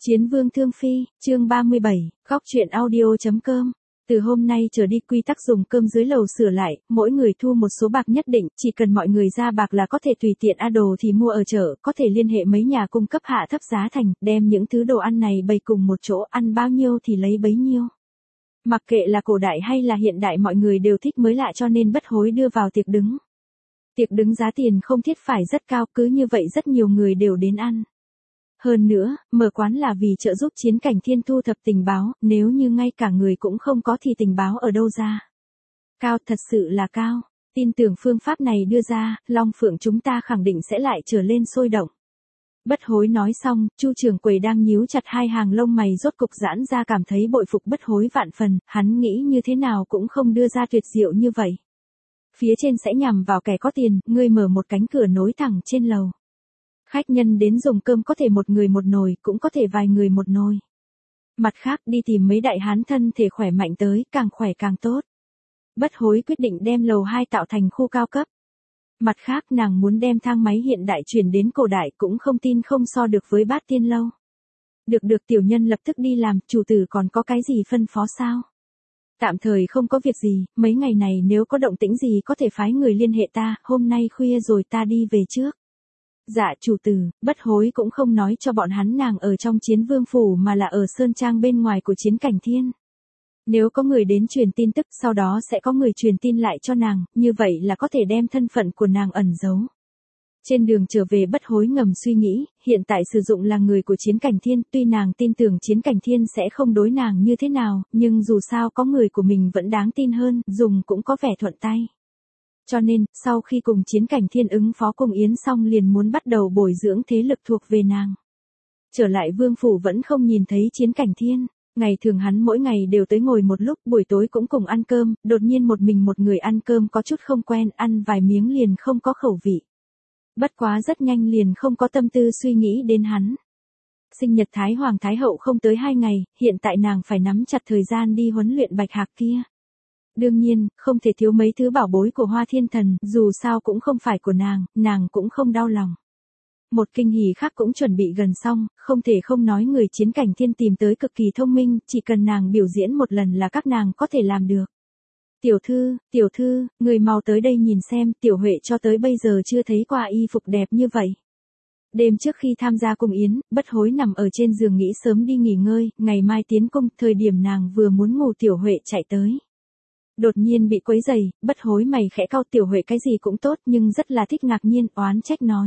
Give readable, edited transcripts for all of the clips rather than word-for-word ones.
Chiến vương thương phi, chương 37, góc truyện audio.com. Từ hôm nay trở đi quy tắc dùng cơm dưới lầu sửa lại, mỗi người thu một số bạc nhất định, chỉ cần mọi người ra bạc là có thể tùy tiện đồ thì mua ở chợ, có thể liên hệ mấy nhà cung cấp hạ thấp giá thành, đem những thứ đồ ăn này bày cùng một chỗ, ăn bao nhiêu thì lấy bấy nhiêu. Mặc kệ là cổ đại hay là hiện đại, mọi người đều thích mới lạ, cho nên Bất Hối đưa vào tiệc đứng. Tiệc đứng giá tiền không thiết phải rất cao, cứ như vậy rất nhiều người đều đến ăn. Hơn nữa, mở quán là vì trợ giúp Chiến Cảnh Thiên thu thập tình báo, nếu như ngay cả người cũng không có thì tình báo ở đâu ra. Cao, thật sự là cao. Tin tưởng phương pháp này đưa ra, Long Phượng chúng ta khẳng định sẽ lại trở lên sôi động. Bất Hối nói xong, Chu Trường Quầy đang nhíu chặt hai hàng lông mày rốt cục giãn ra, cảm thấy bội phục Bất Hối vạn phần, hắn nghĩ như thế nào cũng không đưa ra tuyệt diệu như vậy. Phía trên sẽ nhằm vào kẻ có tiền, ngươi mở một cánh cửa nối thẳng trên lầu. Khách nhân đến dùng cơm có thể một người một nồi, cũng có thể vài người một nồi. Mặt khác đi tìm mấy đại hán thân thể khỏe mạnh tới, càng khỏe càng tốt. Bất Hối quyết định đem lầu 2 tạo thành khu cao cấp. Mặt khác nàng muốn đem thang máy hiện đại chuyển đến cổ đại, cũng không tin không so được với Bát Tiên lâu. Được tiểu nhân lập tức đi làm, chủ tử còn có cái gì phân phó sao? Tạm thời không có việc gì, mấy ngày này nếu có động tĩnh gì có thể phái người liên hệ ta, hôm nay khuya rồi ta đi về trước. Dạ chủ tử. Bất Hối cũng không nói cho bọn hắn nàng ở trong Chiến Vương phủ mà là ở sơn trang bên ngoài của Chiến Cảnh Thiên. Nếu có người đến truyền tin tức, sau đó sẽ có người truyền tin lại cho nàng, như vậy là có thể đem thân phận của nàng ẩn giấu. Trên đường trở về Bất Hối ngầm suy nghĩ, hiện tại sử dụng là người của Chiến Cảnh Thiên, tuy nàng tin tưởng Chiến Cảnh Thiên sẽ không đối nàng như thế nào, nhưng dù sao có người của mình vẫn đáng tin hơn, dùng cũng có vẻ thuận tay. Cho nên, sau khi cùng Chiến Cảnh Thiên ứng phó cùng Yến xong liền muốn bắt đầu bồi dưỡng thế lực thuộc về nàng. Trở lại vương phủ vẫn không nhìn thấy Chiến Cảnh Thiên, ngày thường hắn mỗi ngày đều tới ngồi một lúc, buổi tối cũng cùng ăn cơm, đột nhiên một mình một người ăn cơm có chút không quen, ăn vài miếng liền không có khẩu vị. Bất quá rất nhanh liền không có tâm tư suy nghĩ đến hắn. Sinh nhật Thái Hoàng Thái Hậu không tới 2 ngày, hiện tại nàng phải nắm chặt thời gian đi huấn luyện bạch hạc kia. Đương nhiên, không thể thiếu mấy thứ bảo bối của Hoa Thiên Thần, dù sao cũng không phải của nàng cũng không đau lòng. Một kinh hỉ khác cũng chuẩn bị gần xong, không thể không nói người Chiến Cảnh Thiên tìm tới cực kỳ thông minh, chỉ cần nàng biểu diễn một lần là các nàng có thể làm được. Tiểu thư, người mau tới đây nhìn xem, Tiểu Huệ cho tới bây giờ chưa thấy qua y phục đẹp như vậy. Đêm trước khi tham gia cung yến, Bất Hối nằm ở trên giường nghĩ sớm đi nghỉ ngơi, ngày mai tiến cung, thời điểm nàng vừa muốn ngủ Tiểu Huệ chạy tới. Đột nhiên bị quấy rầy, Bất Hối mày khẽ cau, Tiểu Huệ cái gì cũng tốt nhưng rất là thích ngạc nhiên, oán trách nói.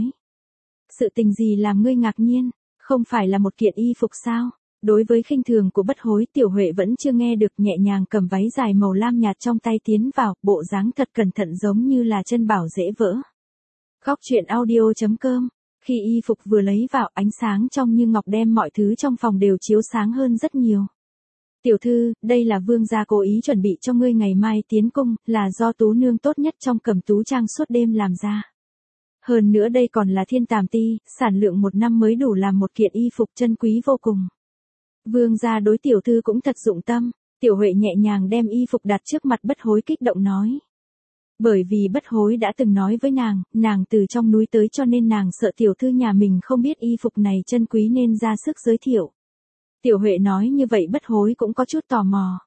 Sự tình gì làm ngươi ngạc nhiên, không phải là một kiện y phục sao? Đối với khinh thường của Bất Hối, Tiểu Huệ vẫn chưa nghe được, nhẹ nhàng cầm váy dài màu lam nhạt trong tay tiến vào, bộ dáng thật cẩn thận giống như là chân bảo dễ vỡ. Góc truyện audio.com. Khi y phục vừa lấy vào, ánh sáng trong như ngọc đem mọi thứ trong phòng đều chiếu sáng hơn rất nhiều. Tiểu thư, đây là vương gia cố ý chuẩn bị cho ngươi ngày mai tiến cung, là do tú nương tốt nhất trong Cẩm Tú trang suốt đêm làm ra. Hơn nữa đây còn là thiên tàm ti, sản lượng 1 năm mới đủ làm một kiện y phục chân quý vô cùng. Vương gia đối tiểu thư cũng thật dụng tâm. Tiểu Huệ nhẹ nhàng đem y phục đặt trước mặt Bất Hối kích động nói. Bởi vì Bất Hối đã từng nói với nàng từ trong núi tới cho nên nàng sợ tiểu thư nhà mình không biết y phục này chân quý nên ra sức giới thiệu. Tiểu Huệ nói như vậy Bất Hối cũng có chút tò mò.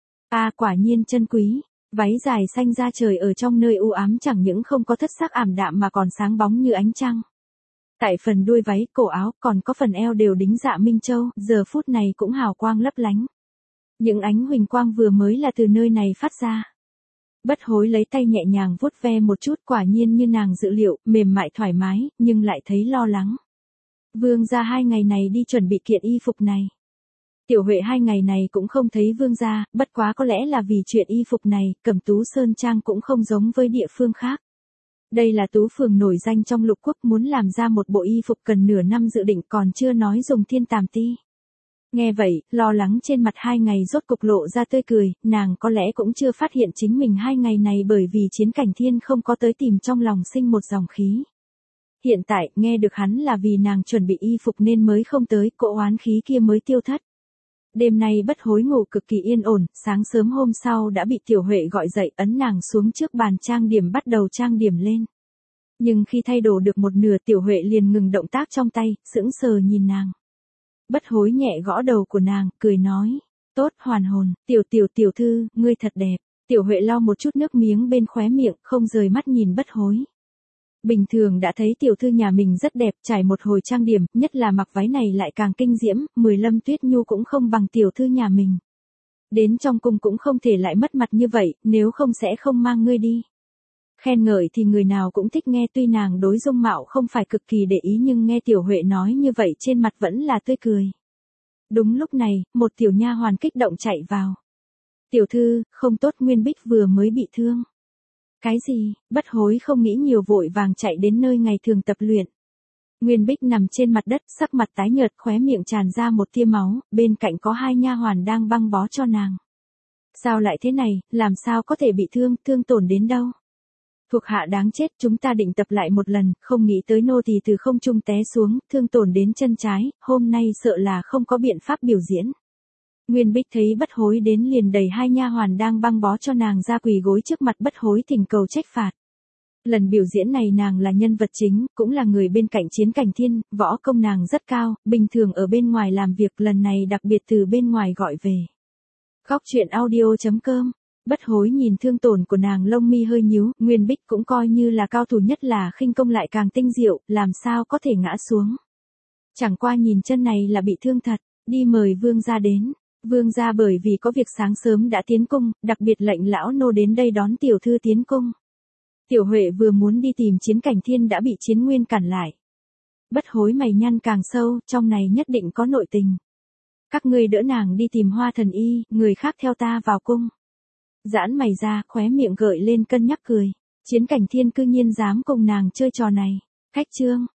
Quả nhiên chân quý, váy dài xanh da trời ở trong nơi u ám chẳng những không có thất sắc ảm đạm mà còn sáng bóng như ánh trăng. Tại phần đuôi váy, cổ áo, còn có phần eo đều đính dạ minh châu, giờ phút này cũng hào quang lấp lánh. Những ánh huỳnh quang vừa mới là từ nơi này phát ra. Bất Hối lấy tay nhẹ nhàng vuốt ve một chút, quả nhiên như nàng dự liệu, mềm mại thoải mái, nhưng lại thấy lo lắng. Vương gia 2 ngày này đi chuẩn bị kiện y phục này. Tiểu Huệ 2 ngày này cũng không thấy vương gia, bất quá có lẽ là vì chuyện y phục này, Cẩm Tú Sơn Trang cũng không giống với địa phương khác. Đây là tú phường nổi danh trong lục quốc, muốn làm ra một bộ y phục cần nửa năm dự định, còn chưa nói dùng thiên tàm ti. Nghe vậy, lo lắng trên mặt 2 ngày rốt cục lộ ra tươi cười, nàng có lẽ cũng chưa phát hiện chính mình 2 ngày này bởi vì Chiến Cảnh Thiên không có tới tìm trong lòng sinh một dòng khí. Hiện tại, nghe được hắn là vì nàng chuẩn bị y phục nên mới không tới, cỗ oán khí kia mới tiêu thất. Đêm nay Bất Hối ngủ cực kỳ yên ổn, sáng sớm hôm sau đã bị Tiểu Huệ gọi dậy, ấn nàng xuống trước bàn trang điểm bắt đầu trang điểm lên. Nhưng khi thay đồ được một nửa Tiểu Huệ liền ngừng động tác trong tay, sững sờ nhìn nàng. Bất hối nhẹ gõ đầu của nàng, cười nói. Tốt, hoàn hồn, tiểu thư, ngươi thật đẹp. Tiểu Huệ lau một chút nước miếng bên khóe miệng, không rời mắt nhìn bất hối. Bình thường đã thấy tiểu thư nhà mình rất đẹp, trải một hồi trang điểm, nhất là mặc váy này lại càng kinh diễm, 10 Lâm Tuyết Nhu cũng không bằng tiểu thư nhà mình. Đến trong cung cũng không thể lại mất mặt như vậy, nếu không sẽ không mang ngươi đi. Khen ngợi thì người nào cũng thích nghe, tuy nàng đối dung mạo không phải cực kỳ để ý nhưng nghe Tiểu Huệ nói như vậy trên mặt vẫn là tươi cười. Đúng lúc này, một tiểu nha hoàn kích động chạy vào. Tiểu thư, không tốt, Nguyên Bích vừa mới bị thương. Cái gì? Bất hối không nghĩ nhiều vội vàng chạy đến nơi ngày thường tập luyện. Nguyên Bích nằm trên mặt đất, sắc mặt tái nhợt, khóe miệng tràn ra một tia máu, bên cạnh có 2 nha hoàn đang băng bó cho nàng. Sao lại thế này, làm sao có thể bị thương tổn đến đâu? Thuộc hạ đáng chết, chúng ta định tập lại một lần, không nghĩ tới nô tỳ từ không trung té xuống, thương tổn đến chân trái, hôm nay sợ là không có biện pháp biểu diễn. Nguyên Bích thấy bất hối đến liền đẩy 2 nha hoàn đang băng bó cho nàng ra quỳ gối trước mặt bất hối thỉnh cầu trách phạt. Lần biểu diễn này nàng là nhân vật chính, cũng là người bên cạnh Chiến Cảnh Thiên, võ công nàng rất cao, bình thường ở bên ngoài làm việc, lần này đặc biệt từ bên ngoài gọi về. Góc truyện audio.com. Bất hối nhìn thương tổn của nàng, lông mi hơi nhíu, Nguyên Bích cũng coi như là cao thủ, nhất là khinh công lại càng tinh diệu, làm sao có thể ngã xuống. Chẳng qua nhìn chân này là bị thương thật, đi mời vương gia đến. Vương gia bởi vì có việc sáng sớm đã tiến cung, đặc biệt lệnh lão nô đến đây đón tiểu thư tiến cung. Tiểu Huệ vừa muốn đi tìm Chiến Cảnh Thiên đã bị Chiến Nguyên cản lại. Bất hối mày nhăn càng sâu, trong này nhất định có nội tình. Các ngươi đỡ nàng đi tìm Hoa Thần Y, người khác theo ta vào cung. Giãn mày ra, khóe miệng gợi lên cân nhắc cười. Chiến Cảnh Thiên cư nhiên dám cùng nàng chơi trò này. Khách trương,